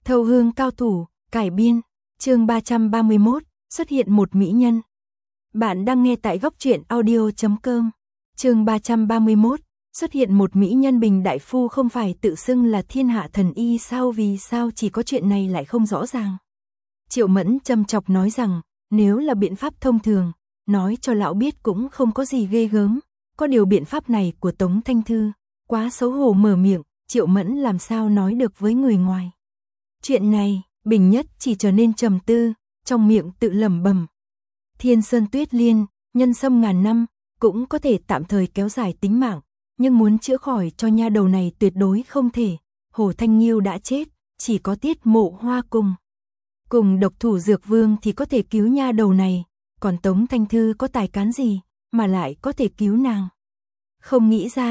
Thâu hương cao thủ, cải biên, chương 331, xuất hiện một mỹ nhân. Bạn đang nghe tại góc truyện audio.com. Chương 331, xuất hiện một mỹ nhân. Bình đại phu không phải tự xưng là thiên hạ thần y sao, vì sao chỉ có chuyện này lại không rõ ràng. Triệu Mẫn châm chọc nói rằng, nếu là biện pháp thông thường, nói cho lão biết cũng không có gì ghê gớm, có điều biện pháp này của Tống Thanh Thư, quá xấu hổ mở miệng, Triệu Mẫn làm sao nói được với người ngoài. Chuyện này, Bình Nhất chỉ trở nên trầm tư, trong miệng tự lẩm bẩm. Thiên Sơn Tuyết Liên, nhân sâm ngàn năm, cũng có thể tạm thời kéo dài tính mạng, nhưng muốn chữa khỏi cho nha đầu này tuyệt đối không thể. Hồ Thanh Nghiêu đã chết, chỉ có Tiết Mộ Hoa cùng độc thủ dược vương thì có thể cứu nha đầu này, còn Tống Thanh Thư có tài cán gì mà lại có thể cứu nàng. Không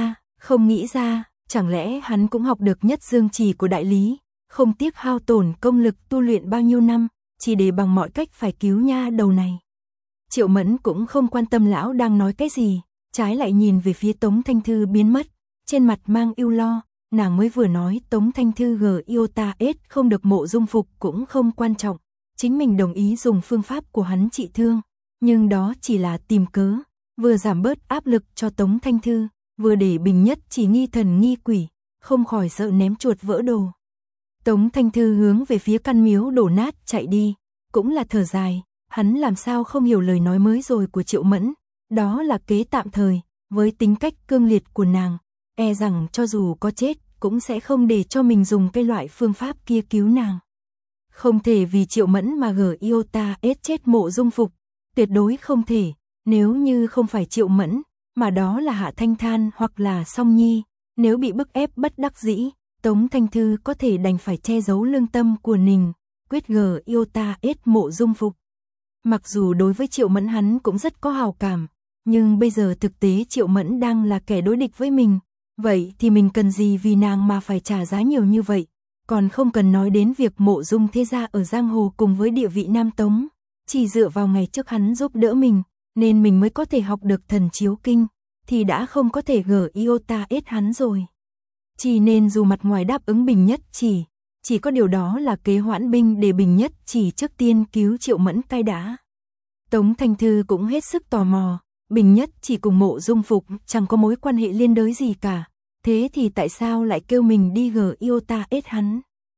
nghĩ ra, chẳng lẽ hắn cũng học được nhất dương chỉ của đại lý, không tiếc hao tổn công lực tu luyện bao nhiêu năm, chỉ để bằng mọi cách phải cứu nha đầu này. Triệu Mẫn cũng không quan tâm lão đang nói cái gì, trái lại nhìn về phía Tống Thanh Thư biến mất, trên mặt mang ưu lo, nàng mới vừa nói Tống Thanh Thư GIOTA-S không được Mộ Dung Phục cũng không quan trọng, chính mình đồng ý dùng phương pháp của hắn trị thương, nhưng đó chỉ là tìm cớ, vừa giảm bớt áp lực cho Tống Thanh Thư, vừa để Bình Nhất chỉ nghi thần nghi quỷ, không khỏi sợ ném chuột vỡ đồ. Tống Thanh Thư hướng về phía căn miếu đổ nát chạy đi, cũng là thở dài, hắn làm sao không hiểu lời nói mới rồi của Triệu Mẫn, đó là kế tạm thời, với tính cách cương liệt của nàng, e rằng cho dù có chết, cũng sẽ không để cho mình dùng cái loại phương pháp kia cứu nàng. Không thể vì Triệu Mẫn mà GIOTA-S chết Mộ Dung Phục, tuyệt đối không thể, nếu như không phải Triệu Mẫn, mà đó là Hạ Thanh Than hoặc là Song Nhi, nếu bị bức ép bất đắc dĩ, Tống Thanh Thư có thể đành phải che giấu lương tâm của mình, quyết GIOTA-S Mộ Dung Phục. Mặc dù đối với Triệu Mẫn hắn cũng rất có hào cảm, nhưng bây giờ thực tế Triệu Mẫn đang là kẻ đối địch với mình, vậy thì mình cần gì vì nàng mà phải trả giá nhiều như vậy, còn không cần nói đến việc Mộ Dung thế gia ở giang hồ cùng với địa vị Nam Tống, chỉ dựa vào ngày trước hắn giúp đỡ mình, nên mình mới có thể học được thần chiếu kinh, thì đã không có thể GIOTA-S hắn rồi. Chỉ nên dù mặt ngoài đáp ứng Bình Nhất chỉ có điều đó là kế hoãn binh để Bình Nhất chỉ trước tiên cứu Triệu Mẫn cai đã. Tống Thanh Thư cũng hết sức tò mò, Bình Nhất chỉ cùng Mộ Dung Phục chẳng có mối quan hệ liên đới gì cả, thế thì tại sao lại kêu mình đi GIOTA-S hắn?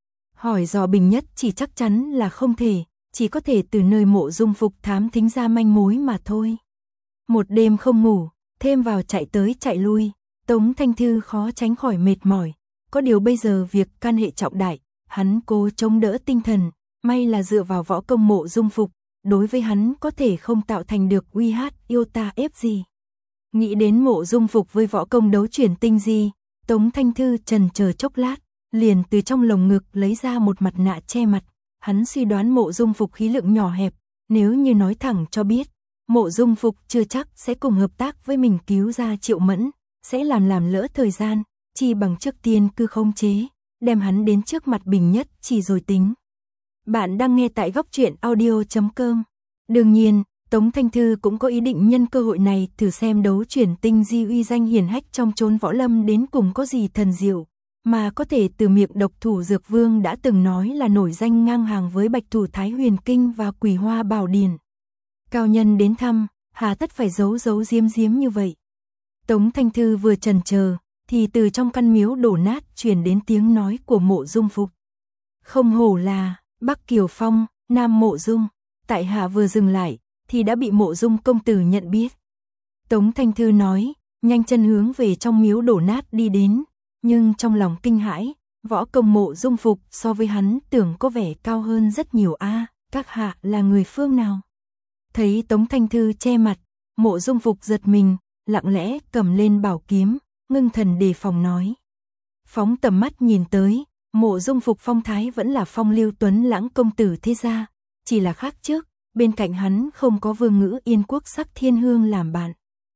Hỏi dò Bình Nhất chỉ chắc chắn là không thể, chỉ có thể từ nơi Mộ Dung Phục thám thính ra manh mối mà thôi. Một đêm không ngủ, thêm vào chạy tới chạy lui, Tống Thanh Thư khó tránh khỏi mệt mỏi, có điều bây giờ việc can hệ trọng đại, hắn cố chống đỡ tinh thần, may là dựa vào võ công Mộ Dung Phục, đối với hắn có thể không tạo thành được GIOTA-S gì. Nghĩ đến Mộ Dung Phục với võ công đấu chuyển tinh di, Tống Thanh Thư chần chờ chốc lát, liền từ trong lồng ngực lấy ra một mặt nạ che mặt, hắn suy đoán Mộ Dung Phục khí lượng nhỏ hẹp, nếu như nói thẳng cho biết, Mộ Dung Phục chưa chắc sẽ cùng hợp tác với mình cứu ra Triệu Mẫn, sẽ làm lỡ thời gian, chi bằng trước tiên cứ khống chế, đem hắn đến trước mặt Bình Nhất chỉ rồi tính. Bạn đang nghe tại góc truyện audio.com. Đương nhiên, Tống Thanh Thư cũng có ý định nhân cơ hội này thử xem đấu chuyển tinh di uy danh hiển hách trong chốn võ lâm đến cùng có gì thần diệu, mà có thể từ miệng độc thủ dược vương đã từng nói là nổi danh ngang hàng với Bạch Thủ Thái Huyền Kinh và Quỳ Hoa Bảo Điển. Cao nhân đến thăm, hà tất phải giấu giếm như vậy. Tống Thanh Thư vừa chần chờ, thì từ trong căn miếu đổ nát truyền đến tiếng nói của Mộ Dung Phục. Không hổ là Bắc Kiều Phong, Nam Mộ Dung, tại hạ vừa dừng lại, thì đã bị Mộ Dung công tử nhận biết. Tống Thanh Thư nói, nhanh chân hướng về trong miếu đổ nát đi đến, nhưng trong lòng kinh hãi, võ công Mộ Dung Phục so với hắn tưởng có vẻ cao hơn rất nhiều a, các hạ là người phương nào? Thấy Tống Thanh Thư che mặt, Mộ Dung Phục giật mình, lặng lẽ cầm lên bảo kiếm, ngưng thần đề phòng nói. Phóng tầm mắt nhìn tới, Mộ Dung Phục phong thái vẫn là phong lưu tuấn lãng công tử thế gia, chỉ là khác trước, bên cạnh hắn không có Vương Ngữ Yên Quốc Sắc Thiên Hương làm bạn.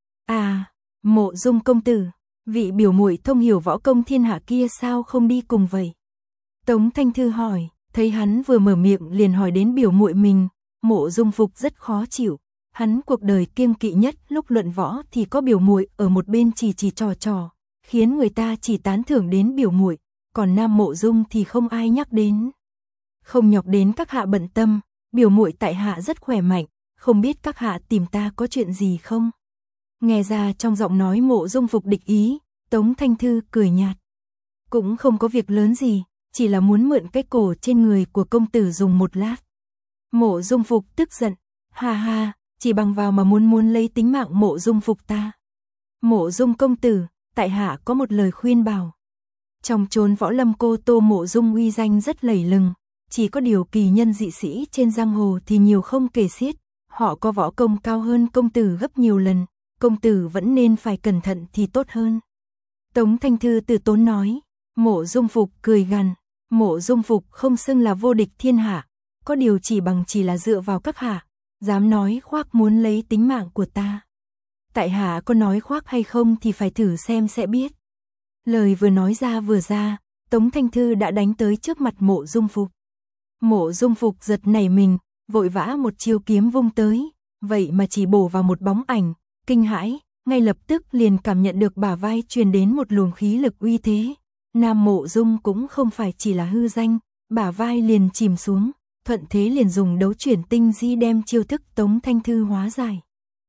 À, Mộ Dung công tử, vị biểu muội thông hiểu võ công thiên hạ kia sao không đi cùng vậy? Tống Thanh Thư hỏi, thấy hắn vừa mở miệng liền hỏi đến biểu muội mình, Mộ Dung Phục rất khó chịu. Hắn cuộc đời kiêng kỵ nhất lúc luận võ thì có biểu muội ở một bên chỉ trò, khiến người ta chỉ tán thưởng đến biểu muội, còn Nam Mộ Dung thì không ai nhắc đến. Không nhọc đến các hạ bận tâm, biểu muội tại hạ rất khỏe mạnh, không biết các hạ tìm ta có chuyện gì không? Nghe ra trong giọng nói Mộ Dung Phục địch ý, Tống Thanh Thư cười nhạt. Cũng không có việc lớn gì, chỉ là muốn mượn cái cổ trên người của công tử dùng một lát. Mộ Dung Phục tức giận, ha ha, chỉ bằng vào mà muốn lấy tính mạng Mộ Dung Phục ta. Mộ Dung công tử, tại hạ có một lời khuyên bảo. Trong chốn võ lâm cô Tô Mộ Dung uy danh rất lẫy lừng, chỉ có điều kỳ nhân dị sĩ trên giang hồ thì nhiều không kể xiết, họ có võ công cao hơn công tử gấp nhiều lần, công tử vẫn nên phải cẩn thận thì tốt hơn. Tống Thanh Thư từ tốn nói. Mộ Dung Phục cười gằn, Mộ Dung Phục không xưng là vô địch thiên hạ, có điều chỉ là dựa vào các hạ, dám nói khoác muốn lấy tính mạng của ta. Tại hạ có nói khoác hay không thì phải thử xem sẽ biết. Lời vừa nói ra vừa ra, Tống Thanh Thư đã đánh tới trước mặt Mộ Dung Phục. Mộ Dung Phục giật nảy mình, vội vã một chiêu kiếm vung tới, vậy mà chỉ bổ vào một bóng ảnh, kinh hãi, ngay lập tức liền cảm nhận được bả vai truyền đến một luồng khí lực uy thế. Nam Mộ Dung cũng không phải chỉ là hư danh, bả vai liền chìm xuống, thuận thế liền dùng đấu chuyển tinh di đem chiêu thức Tống Thanh Thư hóa giải.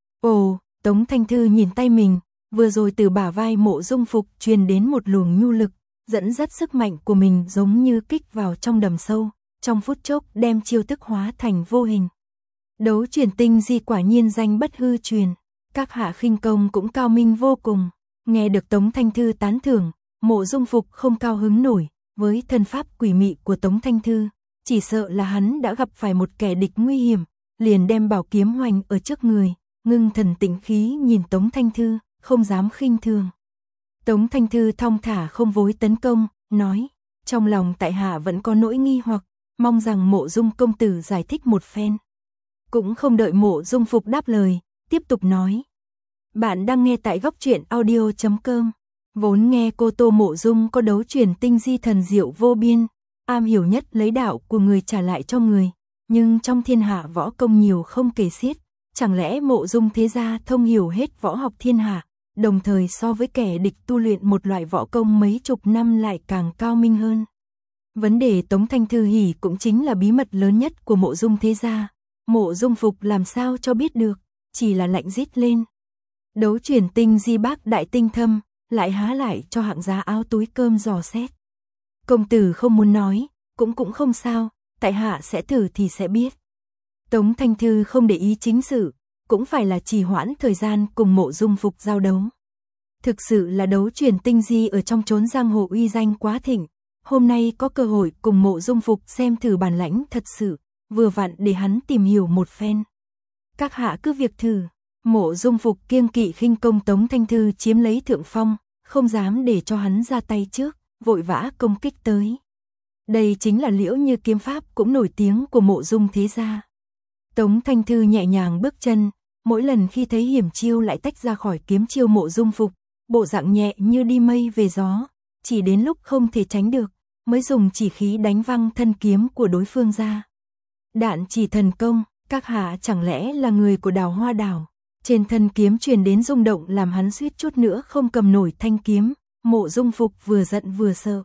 Ồ, Tống Thanh Thư nhìn tay mình, vừa rồi từ bả vai Mộ Dung Phục truyền đến một luồng nhu lực, dẫn dắt sức mạnh của mình giống như kích vào trong đầm sâu, trong phút chốc đem chiêu thức hóa thành vô hình. Đấu chuyển tinh di quả nhiên danh bất hư truyền, các hạ khinh công cũng cao minh vô cùng. Nghe được Tống Thanh Thư tán thưởng, Mộ Dung Phục không cao hứng nổi, với thân pháp quỷ mị của Tống Thanh Thư, chỉ sợ là hắn đã gặp phải một kẻ địch nguy hiểm, liền đem bảo kiếm hoành ở trước người, ngưng thần tĩnh khí nhìn Tống Thanh Thư, không dám khinh thường. Tống Thanh Thư thong thả không vối tấn công, nói, trong lòng tại hạ vẫn có nỗi nghi hoặc, mong rằng Mộ Dung công tử giải thích một phen. Cũng không đợi Mộ Dung Phục đáp lời, tiếp tục nói. Bạn đang nghe tại góc truyện audio.com. Vốn nghe cô Tô Mộ Dung có đấu chuyển tinh di thần diệu vô biên, am hiểu nhất lấy đạo của người trả lại cho người, nhưng trong thiên hạ võ công nhiều không kể xiết, chẳng lẽ Mộ Dung thế gia thông hiểu hết võ học thiên hạ, đồng thời so với kẻ địch tu luyện một loại võ công mấy chục năm lại càng cao minh hơn. Vấn đề Tống Thanh Thư hỉ cũng chính là bí mật lớn nhất của Mộ Dung thế gia, Mộ Dung Phục làm sao cho biết được, chỉ là lạnh rít lên. Đấu chuyển tinh di bác đại tinh thâm, lại há lại cho hạng giá áo túi cơm dò xét. Công tử không muốn nói, cũng không sao, tại hạ sẽ thử thì sẽ biết. Tống Thanh Thư không để ý chính sự, cũng phải là trì hoãn thời gian cùng Mộ Dung Phục giao đấu. Thực sự là đấu chuyển tinh di ở trong chốn giang hồ uy danh quá thịnh, hôm nay có cơ hội cùng Mộ Dung Phục xem thử bản lãnh thật sự, vừa vặn để hắn tìm hiểu một phen. Các hạ cứ việc thử. Mộ Dung Phục kiêng kỵ khinh công Tống Thanh Thư chiếm lấy thượng phong, không dám để cho hắn ra tay trước, vội vã công kích tới. Đây chính là Liễu Như kiếm pháp cũng nổi tiếng của Mộ Dung thế gia. Tống Thanh Thư nhẹ nhàng bước chân, mỗi lần khi thấy hiểm chiêu lại tách ra khỏi kiếm chiêu Mộ Dung Phục, bộ dạng nhẹ như đi mây về gió, chỉ đến lúc không thể tránh được, mới dùng chỉ khí đánh văng thân kiếm của đối phương ra. Đạn chỉ thần công, các hạ chẳng lẽ là người của Đào Hoa đảo? Trên thân kiếm truyền đến rung động làm hắn suýt chút nữa không cầm nổi thanh kiếm, Mộ Dung Phục vừa giận vừa sợ.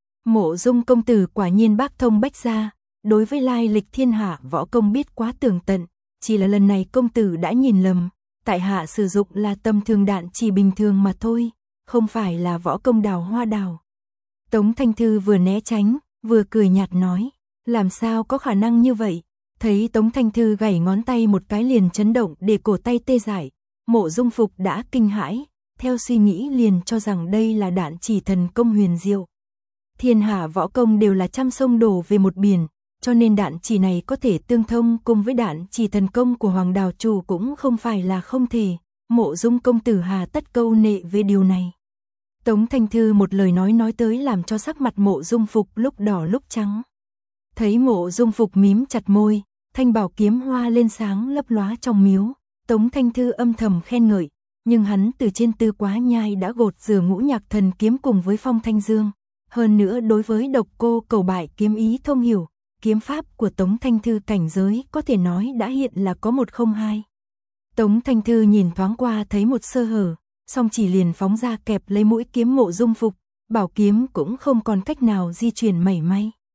Mộ Dung công tử quả nhiên bác thông bách gia, đối với lai lịch thiên hạ võ công biết quá tường tận, chỉ là lần này công tử đã nhìn lầm, tại hạ sử dụng là tầm thường đạn chỉ bình thường mà thôi, không phải là võ công Đào Hoa đảo. Tống Thanh Thư vừa né tránh, vừa cười nhạt nói, làm sao có khả năng như vậy? Thấy Tống Thanh Thư gảy ngón tay một cái liền chấn động để cổ tay tê dại, Mộ Dung Phục đã kinh hãi, theo suy nghĩ liền cho rằng đây là đạn chỉ thần công huyền diệu. Thiên hạ võ công đều là trăm sông đổ về một biển, cho nên đạn chỉ này có thể tương thông cùng với đạn chỉ thần công của Hoàng Đào Chủ cũng không phải là không thể, Mộ Dung công tử hà tất câu nệ về điều này. Tống Thanh Thư một lời nói tới làm cho sắc mặt Mộ Dung Phục lúc đỏ lúc trắng. Thấy Mộ Dung Phục mím chặt môi, thanh bảo kiếm hoa lên sáng lấp lóa trong miếu, Tống Thanh Thư âm thầm khen ngợi, nhưng hắn từ trên Tư Quá Nhai đã gột rửa Ngũ Nhạc Thần kiếm cùng với Phong Thanh Dương, hơn nữa đối với Độc Cô Cầu Bại kiếm ý thông hiểu, kiếm pháp của Tống Thanh Thư cảnh giới có thể nói đã hiện là có 102. Tống Thanh Thư nhìn thoáng qua thấy một sơ hở, song chỉ liền phóng ra kẹp lấy mũi kiếm Mộ Dung Phục, bảo kiếm cũng không còn cách nào di chuyển mảy may.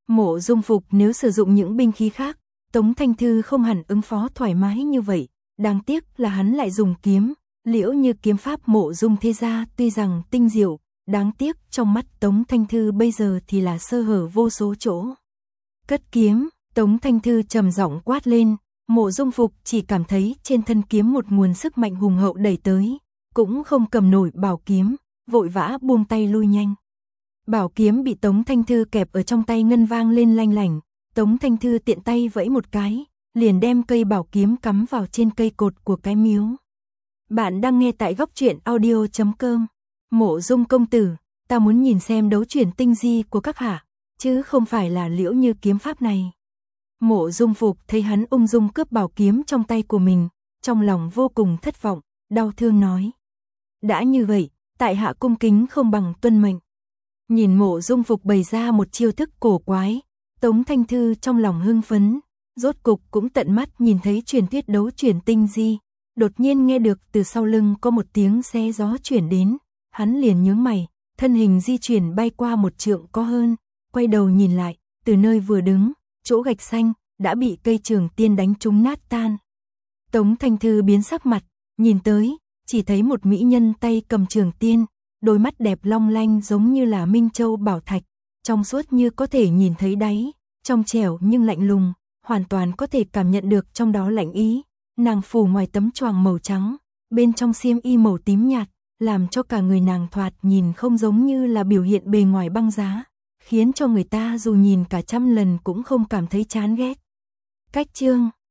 Mộ Dung Phục nếu sử dụng những binh khí khác, Tống Thanh Thư không hẳn ứng phó thoải mái như vậy, đáng tiếc là hắn lại dùng kiếm, Liễu Như kiếm pháp Mộ Dung thế gia tuy rằng tinh diệu, đáng tiếc trong mắt Tống Thanh Thư bây giờ thì là sơ hở vô số chỗ. Cất kiếm, Tống Thanh Thư trầm giọng quát lên, Mộ Dung Phục chỉ cảm thấy trên thân kiếm một nguồn sức mạnh hùng hậu đẩy tới, cũng không cầm nổi bảo kiếm, vội vã buông tay lui nhanh. Bảo kiếm bị Tống Thanh Thư kẹp ở trong tay ngân vang lên lanh lảnh, Tống Thanh Thư tiện tay vẫy một cái, liền đem cây bảo kiếm cắm vào trên cây cột của cái miếu. Bạn đang nghe tại góc truyện audio.com. Mộ Dung công tử, ta muốn nhìn xem đấu chuyển tinh di của các hạ, chứ không phải là Liễu Như kiếm pháp này. Mộ Dung Phục thấy hắn ung dung cướp bảo kiếm trong tay của mình, trong lòng vô cùng thất vọng, đau thương nói. Đã như vậy, tại hạ cung kính không bằng tuân mệnh. Nhìn Mộ Dung Phục bày ra một chiêu thức cổ quái, Tống Thanh Thư trong lòng hưng phấn, rốt cục cũng tận mắt nhìn thấy truyền thuyết đấu chuyển tinh di, đột nhiên nghe được từ sau lưng có một tiếng xé gió chuyển đến, hắn liền nhướng mày, thân hình di chuyển bay qua một trượng có hơn, quay đầu nhìn lại, từ nơi vừa đứng, chỗ gạch xanh đã bị cây trường tiên đánh trúng nát tan. Tống Thanh Thư biến sắc mặt, nhìn tới, chỉ thấy một mỹ nhân tay cầm trường tiên, đôi mắt đẹp long lanh giống như là minh châu bảo thạch, trong suốt như có thể nhìn thấy đáy, trong trẻo nhưng lạnh lùng, hoàn toàn có thể cảm nhận được trong đó lạnh ý. Nàng phủ ngoài tấm choàng màu trắng, bên trong xiêm y màu tím nhạt, làm cho cả người nàng thoạt nhìn không giống như là biểu hiện bề ngoài băng giá, khiến cho người ta dù nhìn cả trăm lần cũng không cảm thấy chán ghét. Cách chương